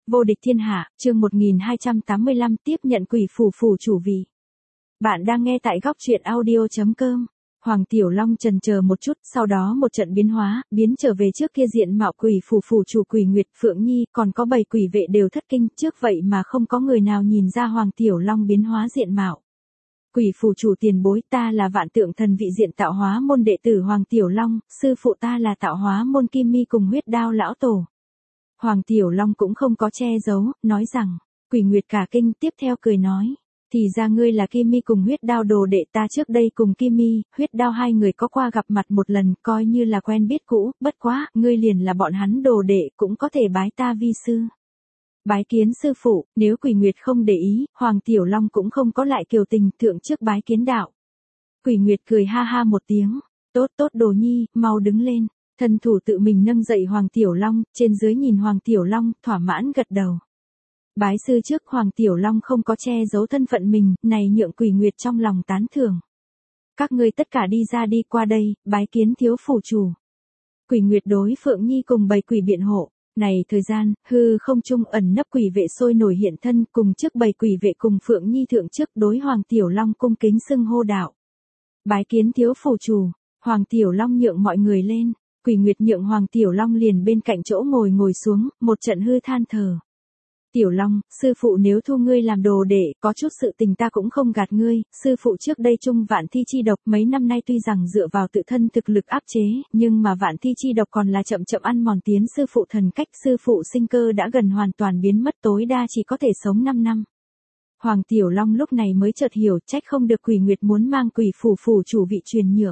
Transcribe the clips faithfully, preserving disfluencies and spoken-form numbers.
Vô địch thiên hạ, chương một nghìn hai trăm tám mươi lăm tiếp nhận quỷ phù phù chủ vị. Bạn đang nghe tại góc truyện audio chấm com. Hoàng Tiểu Long chần chờ một chút, sau đó một trận biến hóa, biến trở về trước kia diện mạo quỷ phù phù chủ Quỷ Nguyệt, Phượng Nhi, còn có bảy quỷ vệ đều thất kinh, trước vậy mà không có người nào nhìn ra Hoàng Tiểu Long biến hóa diện mạo. Quỷ phù chủ tiền bối, ta là Vạn Tượng Thần Vị diện tạo hóa môn đệ tử Hoàng Tiểu Long, sư phụ ta là tạo hóa môn Kim Mi cùng Huyết Đao lão tổ. Hoàng Tiểu Long cũng không có che giấu, nói rằng, Quỷ Nguyệt cả kinh, tiếp theo cười nói, thì ra ngươi là Kim Mi cùng Huyết Đao đồ đệ, ta trước đây cùng Kim Mi, Huyết Đao hai người có qua gặp mặt một lần, coi như là quen biết cũ, bất quá, ngươi liền là bọn hắn đồ đệ, cũng có thể bái ta vi sư. Bái kiến sư phụ, nếu Quỷ Nguyệt không để ý, Hoàng Tiểu Long cũng không có lại kiều tình, thượng trước bái kiến đạo. Quỷ Nguyệt cười ha ha một tiếng, tốt tốt đồ nhi, mau đứng lên. Thần thủ tự mình nâng dậy Hoàng Tiểu Long, trên dưới nhìn Hoàng Tiểu Long, thỏa mãn gật đầu. Bái sư trước Hoàng Tiểu Long không có che giấu thân phận mình, này nhượng Quỷ Nguyệt trong lòng tán thưởng. Các ngươi tất cả đi ra đi qua đây, bái kiến thiếu phủ chủ. Quỷ Nguyệt đối Phượng Nhi cùng bầy quỷ biện hộ. Này thời gian, hư không trung ẩn nấp quỷ vệ sôi nổi hiện thân, cùng trước bầy quỷ vệ cùng Phượng Nhi thượng trước đối Hoàng Tiểu Long cung kính xưng hô đạo. Bái kiến thiếu phủ chủ, Hoàng Tiểu Long nhượng mọi người lên. Quỷ Nguyệt nhượng Hoàng Tiểu Long liền bên cạnh chỗ ngồi ngồi xuống, một trận hư than thở. Tiểu Long, sư phụ nếu thu ngươi làm đồ đệ, có chút sự tình ta cũng không gạt ngươi, sư phụ trước đây trung vạn thi chi độc mấy năm nay tuy rằng dựa vào tự thân thực lực áp chế, nhưng mà vạn thi chi độc còn là chậm chậm ăn mòn tiến sư phụ thần cách, sư phụ sinh cơ đã gần hoàn toàn biến mất, tối đa chỉ có thể sống năm năm. Hoàng Tiểu Long lúc này mới chợt hiểu, trách không được Quỷ Nguyệt muốn mang quỷ phủ phủ chủ vị truyền nhượng.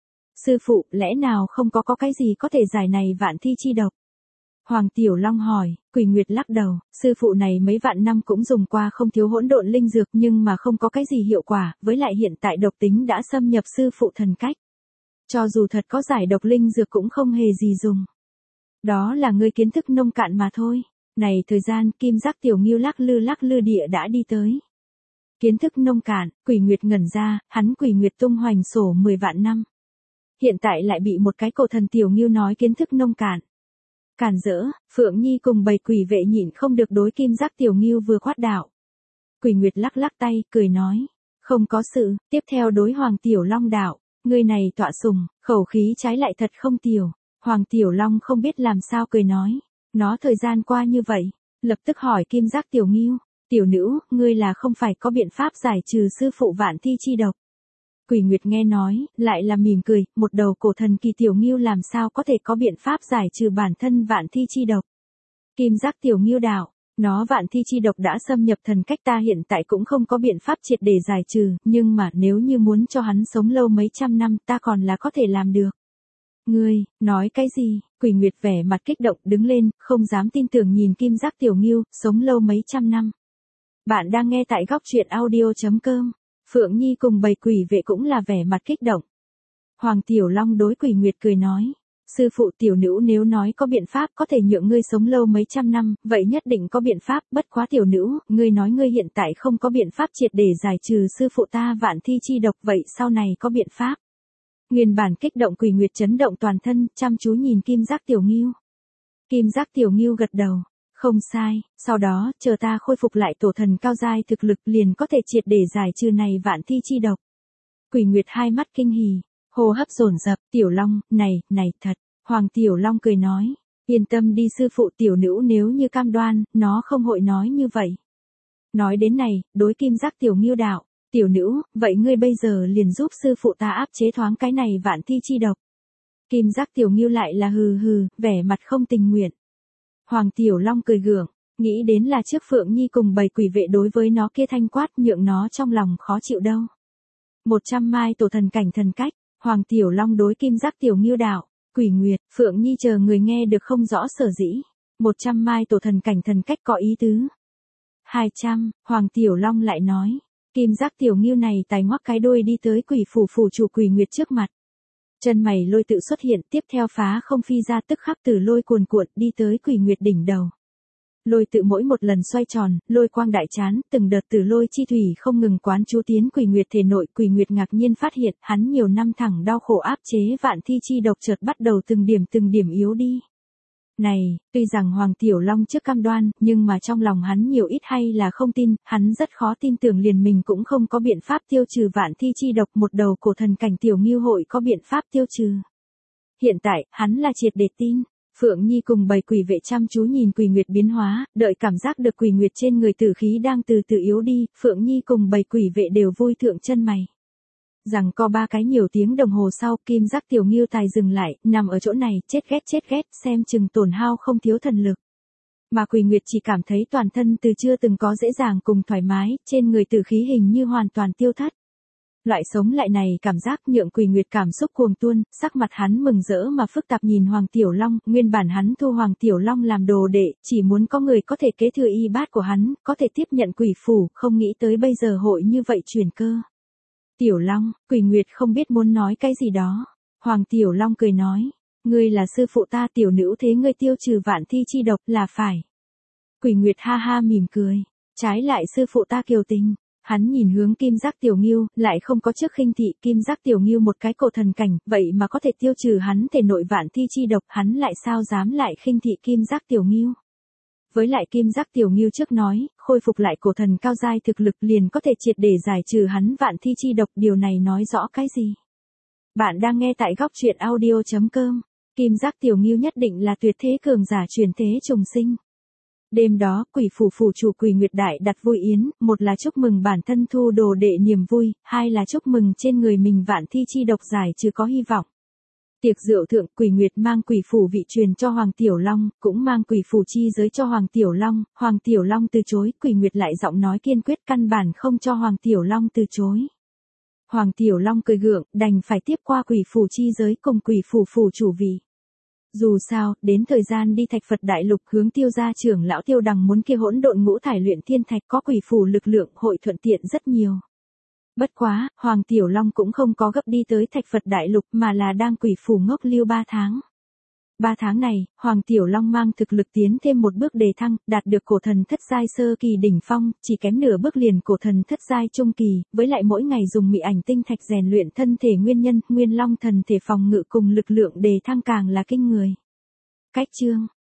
Sư phụ, lẽ nào không có có cái gì có thể giải này vạn thi chi độc? Hoàng Tiểu Long hỏi, Quỷ Nguyệt lắc đầu, sư phụ này mấy vạn năm cũng dùng qua không thiếu hỗn độn linh dược nhưng mà không có cái gì hiệu quả, với lại hiện tại độc tính đã xâm nhập sư phụ thần cách. Cho dù thật có giải độc linh dược cũng không hề gì dùng. Đó là ngươi kiến thức nông cạn mà thôi. Này thời gian, Kim Giác Tiểu Ngưu lắc lư lắc lư địa đã đi tới. Kiến thức nông cạn, Quỷ Nguyệt ngẩn ra, hắn Quỷ Nguyệt tung hoành sổ mười vạn năm. Hiện tại lại bị một cái cổ thần Tiểu Ngưu nói kiến thức nông cạn. Cản rỡ, Phượng Nhi cùng bầy quỷ vệ nhịn không được đối Kim Giác Tiểu Ngưu vừa khoát đạo. Quỷ Nguyệt lắc lắc tay, cười nói, không có sự, tiếp theo đối Hoàng Tiểu Long đạo, người này tọa sùng, khẩu khí trái lại thật không tiểu. Hoàng Tiểu Long không biết làm sao cười nói, nó thời gian qua như vậy, lập tức hỏi Kim Giác Tiểu Ngưu, tiểu nữ, ngươi là không phải có biện pháp giải trừ sư phụ vạn thi chi độc. Quỷ Nguyệt nghe nói, lại là mỉm cười, một đầu cổ thần kỳ Tiểu Ngưu làm sao có thể có biện pháp giải trừ bản thân vạn thi chi độc. Kim Giác Tiểu Ngưu đạo, nó vạn thi chi độc đã xâm nhập thần cách, ta hiện tại cũng không có biện pháp triệt để giải trừ, nhưng mà nếu như muốn cho hắn sống lâu mấy trăm năm ta còn là có thể làm được. Ngươi, nói cái gì? Quỷ Nguyệt vẻ mặt kích động đứng lên, không dám tin tưởng nhìn Kim Giác Tiểu Ngưu, sống lâu mấy trăm năm. Bạn đang nghe tại góc truyện audio chấm com. Phượng Nhi cùng bầy quỷ vệ cũng là vẻ mặt kích động. Hoàng Tiểu Long đối Quỷ Nguyệt cười nói, sư phụ tiểu nữ nếu nói có biện pháp có thể nhượng ngươi sống lâu mấy trăm năm, vậy nhất định có biện pháp, bất quá tiểu nữ, ngươi nói ngươi hiện tại không có biện pháp triệt để giải trừ sư phụ ta vạn thi chi độc, vậy sau này có biện pháp. Nguyên bản kích động Quỷ Nguyệt chấn động toàn thân, chăm chú nhìn Kim Giác Tiểu Ngưu. Kim Giác Tiểu Ngưu gật đầu. Không sai, sau đó, chờ ta khôi phục lại tổ thần cao giai thực lực liền có thể triệt để giải trừ này vạn thi chi độc. Quỷ Nguyệt hai mắt kinh hỉ, hô hấp dồn dập, Tiểu Long, này, này thật. Hoàng Tiểu Long cười nói, yên tâm đi sư phụ tiểu nữ nếu như cam đoan, nó không hội nói như vậy. Nói đến này, đối Kim Giác Tiểu Ngưu đạo, tiểu nữ, vậy ngươi bây giờ liền giúp sư phụ ta áp chế thoáng cái này vạn thi chi độc. Kim Giác Tiểu Ngưu lại là hừ hừ, vẻ mặt không tình nguyện. Hoàng Tiểu Long cười gượng, nghĩ đến là trước Phượng Nhi cùng bầy quỷ vệ đối với nó kia thanh quát nhượng nó trong lòng khó chịu đâu. Một trăm mai tổ thần cảnh thần cách, Hoàng Tiểu Long đối Kim Giác Tiểu Ngưu đạo, Quỷ Nguyệt, Phượng Nhi chờ người nghe được không rõ sở dĩ. Một trăm mai tổ thần cảnh thần cách có ý tứ. Hai trăm, Hoàng Tiểu Long lại nói, Kim Giác Tiểu Ngưu này tài ngoắc cái đuôi đi tới quỷ phủ phủ chủ Quỷ Nguyệt trước mặt. Chân mày lôi tự xuất hiện, tiếp theo phá không phi ra tức khắc từ lôi cuồn cuộn đi tới Quỷ Nguyệt đỉnh đầu. Lôi tự mỗi một lần xoay tròn, lôi quang đại chán, từng đợt từ lôi chi thủy không ngừng quán chú tiến Quỷ Nguyệt thể nội. Quỷ Nguyệt ngạc nhiên phát hiện, hắn nhiều năm thẳng đau khổ áp chế vạn thi chi độc chợt bắt đầu từng điểm từng điểm yếu đi. Này, tuy rằng Hoàng Tiểu Long trước cam đoan, nhưng mà trong lòng hắn nhiều ít hay là không tin, hắn rất khó tin tưởng liền mình cũng không có biện pháp tiêu trừ vạn thi chi độc, một đầu cổ thần cảnh Tiểu Ngưu hội có biện pháp tiêu trừ. Hiện tại, hắn là triệt để tin. Phượng Nhi cùng bầy quỷ vệ chăm chú nhìn Quỷ Nguyệt biến hóa, đợi cảm giác được Quỷ Nguyệt trên người tử khí đang từ từ yếu đi, Phượng Nhi cùng bầy quỷ vệ đều vui thượng chân mày. Rằng có ba cái nhiều tiếng đồng hồ sau, Kim Giác Tiểu Ngưu tài dừng lại, nằm ở chỗ này, chết ghét chết ghét, xem chừng tổn hao không thiếu thần lực. Mà Quỷ Nguyệt chỉ cảm thấy toàn thân từ chưa từng có dễ dàng cùng thoải mái, trên người tử khí hình như hoàn toàn tiêu thất. Loại sống lại này cảm giác nhượng Quỷ Nguyệt cảm xúc cuồng tuôn, sắc mặt hắn mừng rỡ mà phức tạp nhìn Hoàng Tiểu Long, nguyên bản hắn thu Hoàng Tiểu Long làm đồ đệ, chỉ muốn có người có thể kế thừa y bát của hắn, có thể tiếp nhận quỷ phủ, không nghĩ tới bây giờ hội như vậy chuyển cơ. Tiểu Long, Quỷ Nguyệt không biết muốn nói cái gì đó. Hoàng Tiểu Long cười nói, ngươi là sư phụ ta tiểu nữ thế ngươi tiêu trừ vạn thi chi độc là phải. Quỷ Nguyệt ha ha mỉm cười, trái lại sư phụ ta kiều tình. Hắn nhìn hướng Kim Giác Tiểu Ngưu, lại không có trước khinh thị, Kim Giác Tiểu Ngưu một cái cổ thần cảnh, vậy mà có thể tiêu trừ hắn thể nội vạn thi chi độc, hắn lại sao dám lại khinh thị Kim Giác Tiểu Ngưu. Với lại Kim Giác Tiểu Ngưu trước nói, khôi phục lại cổ thần cao giai thực lực liền có thể triệt để giải trừ hắn vạn thi chi độc, điều này nói rõ cái gì? Bạn đang nghe tại góc truyện audio chấm com. Kim Giác Tiểu Ngưu nhất định là tuyệt thế cường giả chuyển thế trùng sinh. Đêm đó, quỷ phủ phủ chủ Quỷ Nguyệt Đại đặt vui yến, một là chúc mừng bản thân thu đồ đệ niềm vui, hai là chúc mừng trên người mình vạn thi chi độc giải trừ có hy vọng. Tiệc rượu thượng, Quỷ Nguyệt mang quỷ phủ vị truyền cho Hoàng Tiểu Long, cũng mang quỷ phủ chi giới cho Hoàng Tiểu Long, Hoàng Tiểu Long từ chối, Quỷ Nguyệt lại giọng nói kiên quyết căn bản không cho Hoàng Tiểu Long từ chối. Hoàng Tiểu Long cười gượng, đành phải tiếp qua quỷ phủ chi giới cùng quỷ phủ phủ chủ vị. Dù sao, đến thời gian đi Thạch Phật Đại Lục hướng Tiêu gia trưởng lão Tiêu Đằng muốn kia hỗn độn ngũ thải luyện thiên thạch có quỷ phủ lực lượng hội thuận tiện rất nhiều. Bất quá, Hoàng Tiểu Long cũng không có gấp đi tới Thạch Phật Đại Lục mà là đang quỷ phủ ngốc lưu ba tháng. Ba tháng này, Hoàng Tiểu Long mang thực lực tiến thêm một bước đề thăng, đạt được cổ thần thất giai sơ kỳ đỉnh phong, chỉ kém nửa bước liền cổ thần thất giai trung kỳ, với lại mỗi ngày dùng mị ảnh tinh thạch rèn luyện thân thể nguyên nhân, Nguyên Long thần thể phòng ngự cùng lực lượng đề thăng càng là kinh người. Cách chương